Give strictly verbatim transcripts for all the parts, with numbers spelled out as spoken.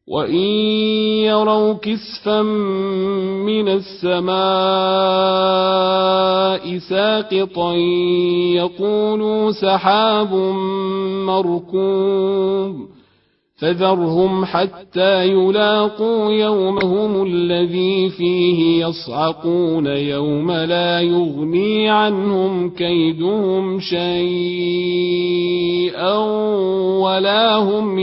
وإن يروا كسفا من السماء ساقطا يقولوا سحاب مركوم فذرهم حتى يلاقوا يومهم الذي فيه يصعقون يوم لا يغني عنهم كيدهم شيئا ولا هم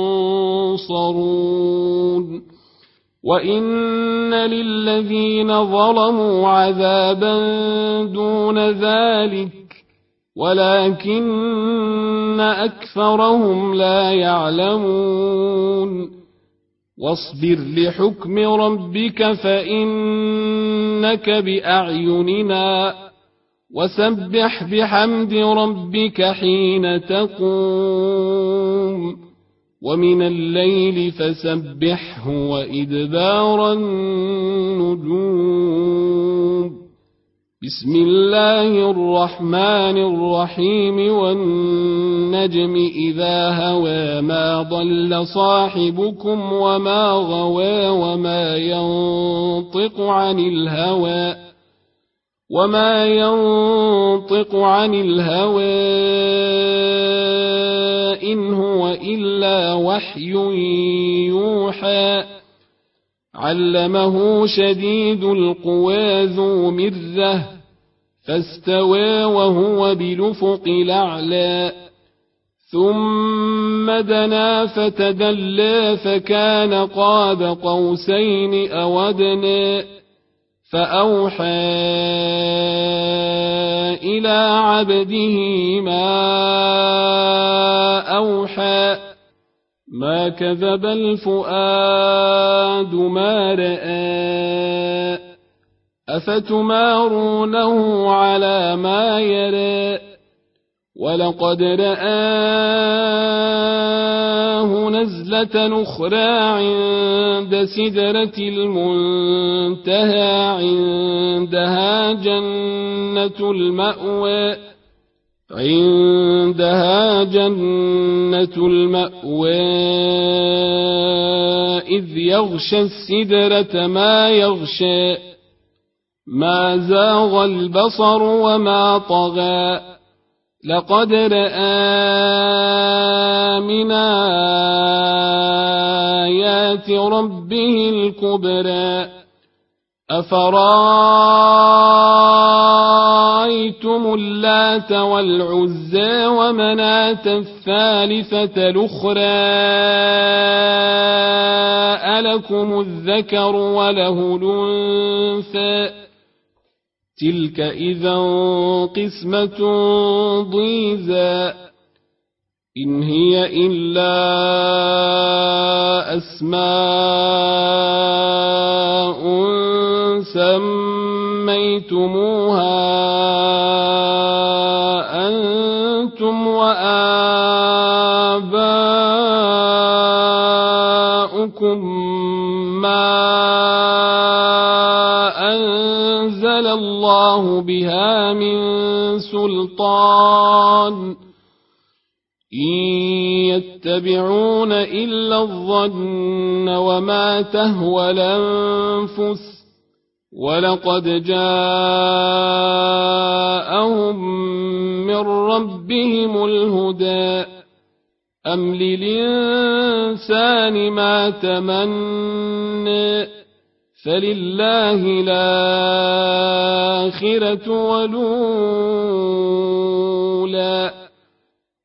ينصرون وإن للذين ظلموا عذابا دون ذلك ولكن أكثرهم لا يعلمون واصبر لحكم ربك فإنك بأعيننا وسبح بحمد ربك حين تقوم ومن الليل فسبحه وإدبار النجوم بسم الله الرحمن الرحيم والنجم إذا هوى ما ضل صاحبكم وما غوى وما ينطق عن الهوى وما ينطق عن الهوى إن هو إلا وحي يوحى علمه شديد القوى ذو مرة فاستوى وهو بالأفق الأعلى ثم دنا فتدلى فكان قاب قوسين أو أدنى فأوحى إلى عبده ما أوحى ما كذب الفؤاد ما رأى أفتمارونه على ما يرى ولقد رآه نزلة أخرى عند سدرة المنتهى عندها جنة المأوى عندها جنة المأوى إذ يغشى السدرة ما يغشى ما زاغ البصر وما طغى لقد رأى من آيات ربه الكبرى أفرأيتم اللات والعزى ومناة الثالثة الأخرى ألكم الذكر وله الأنثى تلك إذا قسمة ضيزى إن هي إلا أسماء سميتموها أنتم وآباؤكم ما أنزل الله بها من سلطان إن يتبعون إلا الظن وما تهوى الأنفس ولقد جاءهم من ربهم الهدى أم للإنسان ما تمنى فلله الآخرة والأولى